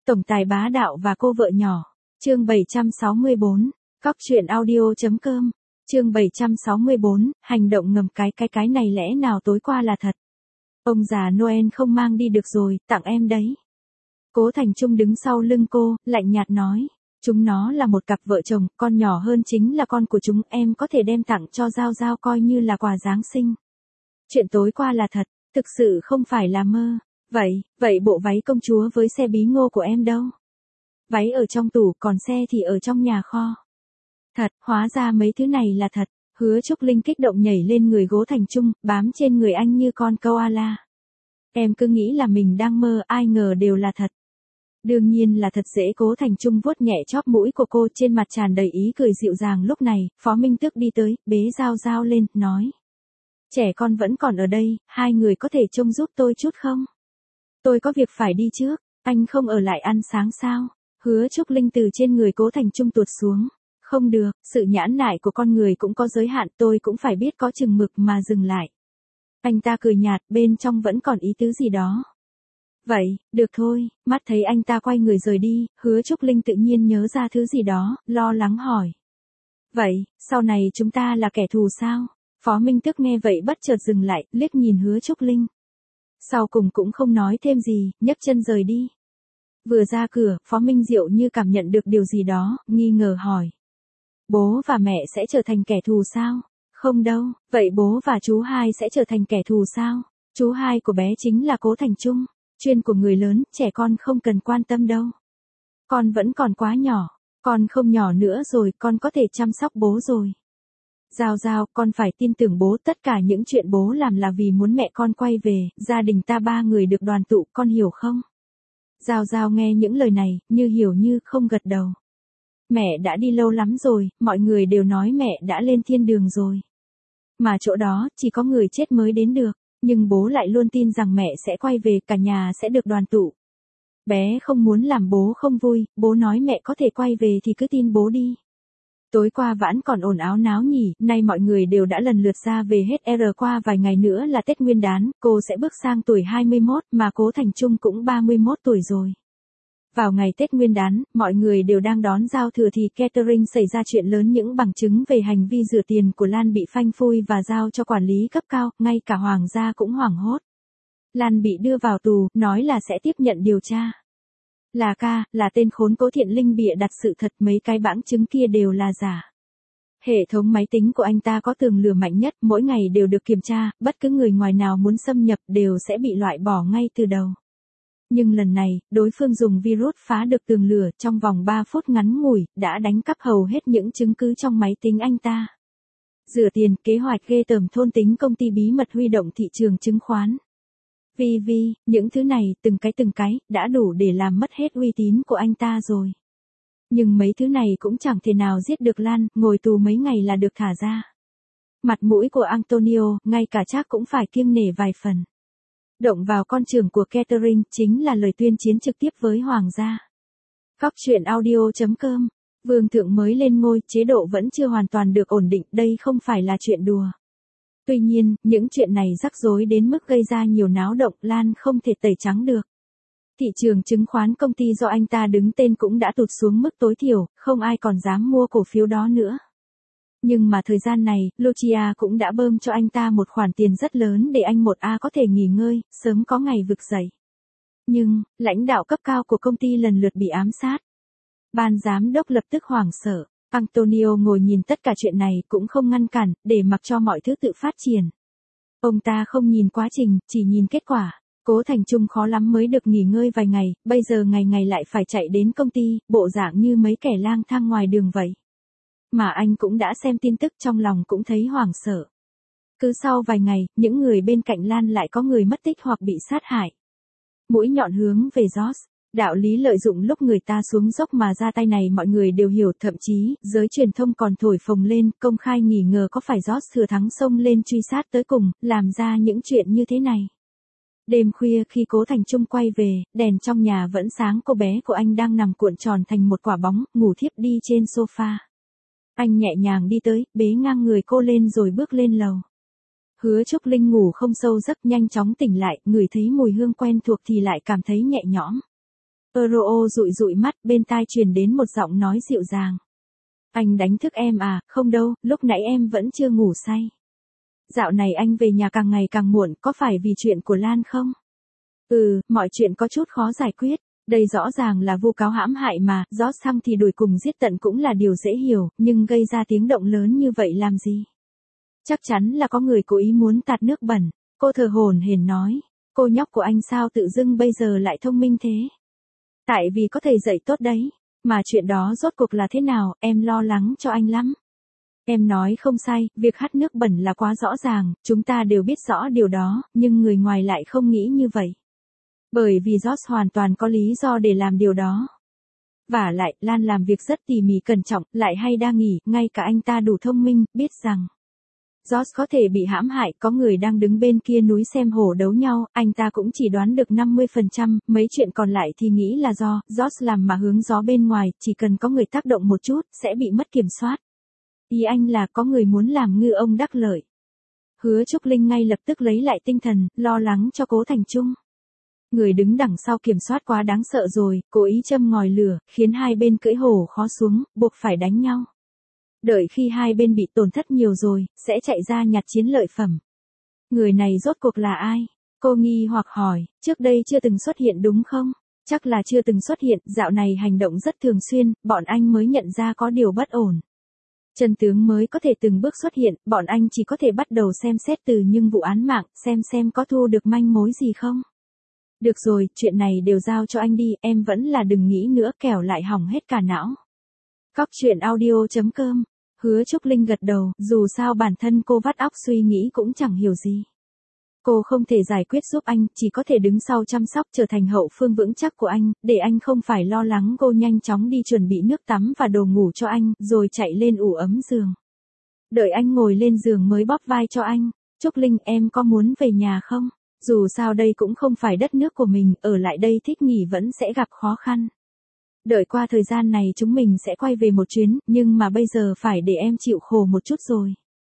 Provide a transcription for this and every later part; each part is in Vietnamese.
Tổng tài bá đạo và cô vợ nhỏ. Chương 764. Cóc truyện audio.com. Chương 764, hành động ngầm cái này lẽ nào tối qua là thật. Ông già Noel không mang đi được rồi, tặng em đấy. Cố Thành Trung đứng sau lưng cô, lạnh nhạt nói. Chúng nó là một cặp vợ chồng, con nhỏ hơn chính là con của chúng, em có thể đem tặng cho Giao Giao coi như là quà Giáng sinh. Chuyện tối qua là thật, thực sự không phải là mơ. Vậy bộ váy công chúa với xe bí ngô của em đâu? Váy ở trong tủ, còn xe thì ở trong nhà kho. Thật, hóa ra mấy thứ này là thật. Hứa Trúc Linh kích động nhảy lên người Cố Thành Trung, bám trên người anh như con koala. Em cứ nghĩ là mình đang mơ, ai ngờ đều là thật. Đương nhiên là thật dễ. Cố Thành Trung vuốt nhẹ chóp mũi của cô, trên mặt tràn đầy ý cười dịu dàng. Lúc này, Phó Minh Tước đi tới, bế Giao Giao lên, nói. Trẻ con vẫn còn ở đây, hai người có thể trông giúp tôi chút không? Tôi có việc phải đi trước, anh không ở lại ăn sáng sao? Hứa Trúc Linh từ trên người Cố Thành Trung tuột xuống. Không được, sự nhãn nại của con người cũng có giới hạn, tôi cũng phải biết có chừng mực mà dừng lại. Anh ta cười nhạt, bên trong vẫn còn ý tứ gì đó. Vậy, được thôi. Mắt thấy anh ta quay người rời đi, Hứa Trúc Linh tự nhiên nhớ ra thứ gì đó, lo lắng hỏi. Vậy, sau này chúng ta là kẻ thù sao? Phó Minh Tước nghe vậy bất chợt dừng lại, liếc nhìn Hứa Trúc Linh. Sau cùng cũng không nói thêm gì, nhấc chân rời đi. Vừa ra cửa, Phó Minh Diệu như cảm nhận được điều gì đó, nghi ngờ hỏi. Bố và mẹ sẽ trở thành kẻ thù sao? Không đâu, vậy bố và chú hai sẽ trở thành kẻ thù sao? Chú hai của bé chính là Cố Thành Trung, chuyên của người lớn, trẻ con không cần quan tâm đâu. Con vẫn còn quá nhỏ, con không nhỏ nữa rồi, con có thể chăm sóc bố rồi. Giao Giao, con phải tin tưởng bố, tất cả những chuyện bố làm là vì muốn mẹ con quay về, gia đình ta ba người được đoàn tụ, con hiểu không? Giao Giao nghe những lời này, như hiểu như không gật đầu. Mẹ đã đi lâu lắm rồi, mọi người đều nói mẹ đã lên thiên đường rồi. Mà chỗ đó, chỉ có người chết mới đến được, nhưng bố lại luôn tin rằng mẹ sẽ quay về, cả nhà sẽ được đoàn tụ. Bé không muốn làm bố không vui, bố nói mẹ có thể quay về thì cứ tin bố đi. Tối qua vẫn còn ồn ào náo nhỉ, nay mọi người đều đã lần lượt ra về hết. Qua vài ngày nữa là Tết Nguyên đán, cô sẽ bước sang tuổi 21, mà Cố Thành Trung cũng 31 tuổi rồi. Vào ngày Tết Nguyên đán, mọi người đều đang đón giao thừa thì catering xảy ra chuyện lớn, những bằng chứng về hành vi rửa tiền của Lan bị phanh phui và giao cho quản lý cấp cao, ngay cả hoàng gia cũng hoảng hốt. Lan bị đưa vào tù, nói là sẽ tiếp nhận điều tra. Là tên khốn Cố Thiện Linh bịa đặt sự thật, mấy cái bằng chứng kia đều là giả. Hệ thống máy tính của anh ta có tường lửa mạnh nhất, mỗi ngày đều được kiểm tra, bất cứ người ngoài nào muốn xâm nhập đều sẽ bị loại bỏ ngay từ đầu. Nhưng lần này, đối phương dùng virus phá được tường lửa, trong vòng 3 phút ngắn ngủi, đã đánh cắp hầu hết những chứng cứ trong máy tính anh ta. Rửa tiền, kế hoạch ghê tởm, thôn tính công ty, bí mật huy động thị trường chứng khoán. Những thứ này, từng cái, đã đủ để làm mất hết uy tín của anh ta rồi. Nhưng mấy thứ này cũng chẳng thể nào giết được Lan, ngồi tù mấy ngày là được thả ra. Mặt mũi của Antonio, ngay cả Trác cũng phải kiêng nể vài phần. Động vào con trưởng của catering, chính là lời tuyên chiến trực tiếp với hoàng gia. Cóc truyện audio.com. Vương thượng mới lên ngôi, chế độ vẫn chưa hoàn toàn được ổn định, đây không phải là chuyện đùa. Tuy nhiên, những chuyện này rắc rối đến mức gây ra nhiều náo động, Lan không thể tẩy trắng được. Thị trường chứng khoán công ty do anh ta đứng tên cũng đã tụt xuống mức tối thiểu, không ai còn dám mua cổ phiếu đó nữa. Nhưng mà thời gian này, Lucia cũng đã bơm cho anh ta một khoản tiền rất lớn để anh có thể nghỉ ngơi, sớm có ngày vực dậy. Nhưng, lãnh đạo cấp cao của công ty lần lượt bị ám sát. Ban giám đốc lập tức hoảng sợ. Antonio ngồi nhìn tất cả chuyện này cũng không ngăn cản, để mặc cho mọi thứ tự phát triển. Ông ta không nhìn quá trình, chỉ nhìn kết quả. Cố Thành Trung khó lắm mới được nghỉ ngơi vài ngày, bây giờ ngày ngày lại phải chạy đến công ty, bộ dạng như mấy kẻ lang thang ngoài đường vậy. Mà anh cũng đã xem tin tức, trong lòng cũng thấy hoảng sợ. Cứ sau vài ngày, những người bên cạnh Lan lại có người mất tích hoặc bị sát hại. Mũi nhọn hướng về Joss. Đạo lý lợi dụng lúc người ta xuống dốc mà ra tay này mọi người đều hiểu, thậm chí, giới truyền thông còn thổi phồng lên, công khai nghi ngờ có phải Joss thừa thắng xông lên truy sát tới cùng, làm ra những chuyện như thế này. Đêm khuya khi Cố Thành Trung quay về, đèn trong nhà vẫn sáng, cô bé của anh đang nằm cuộn tròn thành một quả bóng, ngủ thiếp đi trên sofa. Anh nhẹ nhàng đi tới, bế ngang người cô lên rồi bước lên lầu. Hứa Trúc Linh ngủ không sâu giấc, nhanh chóng tỉnh lại, ngửi thấy mùi hương quen thuộc thì lại cảm thấy nhẹ nhõm. Euro dụi dụi mắt, bên tai truyền đến một giọng nói dịu dàng. Anh đánh thức em à? Không đâu, lúc nãy em vẫn chưa ngủ say. Dạo này anh về nhà càng ngày càng muộn, có phải vì chuyện của Lan không? Mọi chuyện có chút khó giải quyết. Đây rõ ràng là vu cáo hãm hại mà, rót xăng thì đuổi cùng giết tận cũng là điều dễ hiểu, nhưng gây ra tiếng động lớn như vậy làm gì? Chắc chắn là có người cố ý muốn tạt nước bẩn. Cô thờ hổn hển nói. Cô nhóc của anh sao tự dưng bây giờ lại thông minh thế? Tại vì có thầy dạy tốt đấy. Mà chuyện đó rốt cuộc là thế nào, em lo lắng cho anh lắm. Em nói không sai, việc hắt nước bẩn là quá rõ ràng, chúng ta đều biết rõ điều đó, nhưng người ngoài lại không nghĩ như vậy. Bởi vì George hoàn toàn có lý do để làm điều đó. Vả lại, Lan làm việc rất tỉ mỉ cẩn trọng, lại hay đa nghi, ngay cả anh ta đủ thông minh, biết rằng George có thể bị hãm hại, có người đang đứng bên kia núi xem hổ đấu nhau, anh ta cũng chỉ đoán được 50%, mấy chuyện còn lại thì nghĩ là do George làm mà hướng gió bên ngoài, chỉ cần có người tác động một chút, sẽ bị mất kiểm soát. Ý anh là có người muốn làm ngư ông đắc lợi. Hứa Trúc Linh ngay lập tức lấy lại tinh thần, lo lắng cho Cố Thành Trung. Người đứng đằng sau kiểm soát quá đáng sợ rồi, cố ý châm ngòi lửa, khiến hai bên cưỡi hổ khó xuống, buộc phải đánh nhau. Đợi khi hai bên bị tổn thất nhiều rồi, sẽ chạy ra nhặt chiến lợi phẩm. Người này rốt cuộc là ai? Cô nghi hoặc hỏi, trước đây chưa từng xuất hiện đúng không? Chắc là chưa từng xuất hiện, dạo này hành động rất thường xuyên, bọn anh mới nhận ra có điều bất ổn. Chân tướng mới có thể từng bước xuất hiện, bọn anh chỉ có thể bắt đầu xem xét từ những vụ án mạng, xem có thu được manh mối gì không. Được rồi, chuyện này đều giao cho anh đi, em vẫn là đừng nghĩ nữa kẻo lại hỏng hết cả não. Cóc truyện audio.com. Hứa Trúc Linh gật đầu, dù sao bản thân cô vắt óc suy nghĩ cũng chẳng hiểu gì. Cô không thể giải quyết giúp anh, chỉ có thể đứng sau chăm sóc trở thành hậu phương vững chắc của anh, để anh không phải lo lắng. Cô nhanh chóng đi chuẩn bị nước tắm và đồ ngủ cho anh, rồi chạy lên ủ ấm giường. Đợi anh ngồi lên giường mới bóp vai cho anh. Trúc Linh, em có muốn về nhà không? Dù sao đây cũng không phải đất nước của mình, ở lại đây thích nghỉ vẫn sẽ gặp khó khăn. Đợi qua thời gian này chúng mình sẽ quay về một chuyến, nhưng mà bây giờ phải để em chịu khổ một chút rồi.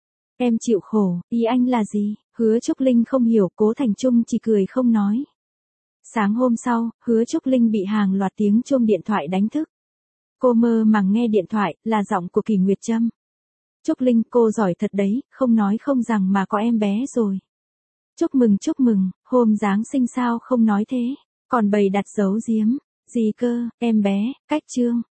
Em chịu khổ, ý anh là gì? Hứa Trúc Linh không hiểu, Cố Thành Trung chỉ cười không nói. Sáng hôm sau, Hứa Trúc Linh bị hàng loạt tiếng chuông điện thoại đánh thức. Cô mơ màng nghe điện thoại, là giọng của Kỳ Nguyệt Trâm. Trúc Linh, cô giỏi thật đấy, không nói không rằng mà có em bé rồi. Chúc mừng, hôm Giáng sinh sao không nói thế, còn bày đặt giấu giếm. Gì cơ, em bé, cách trương.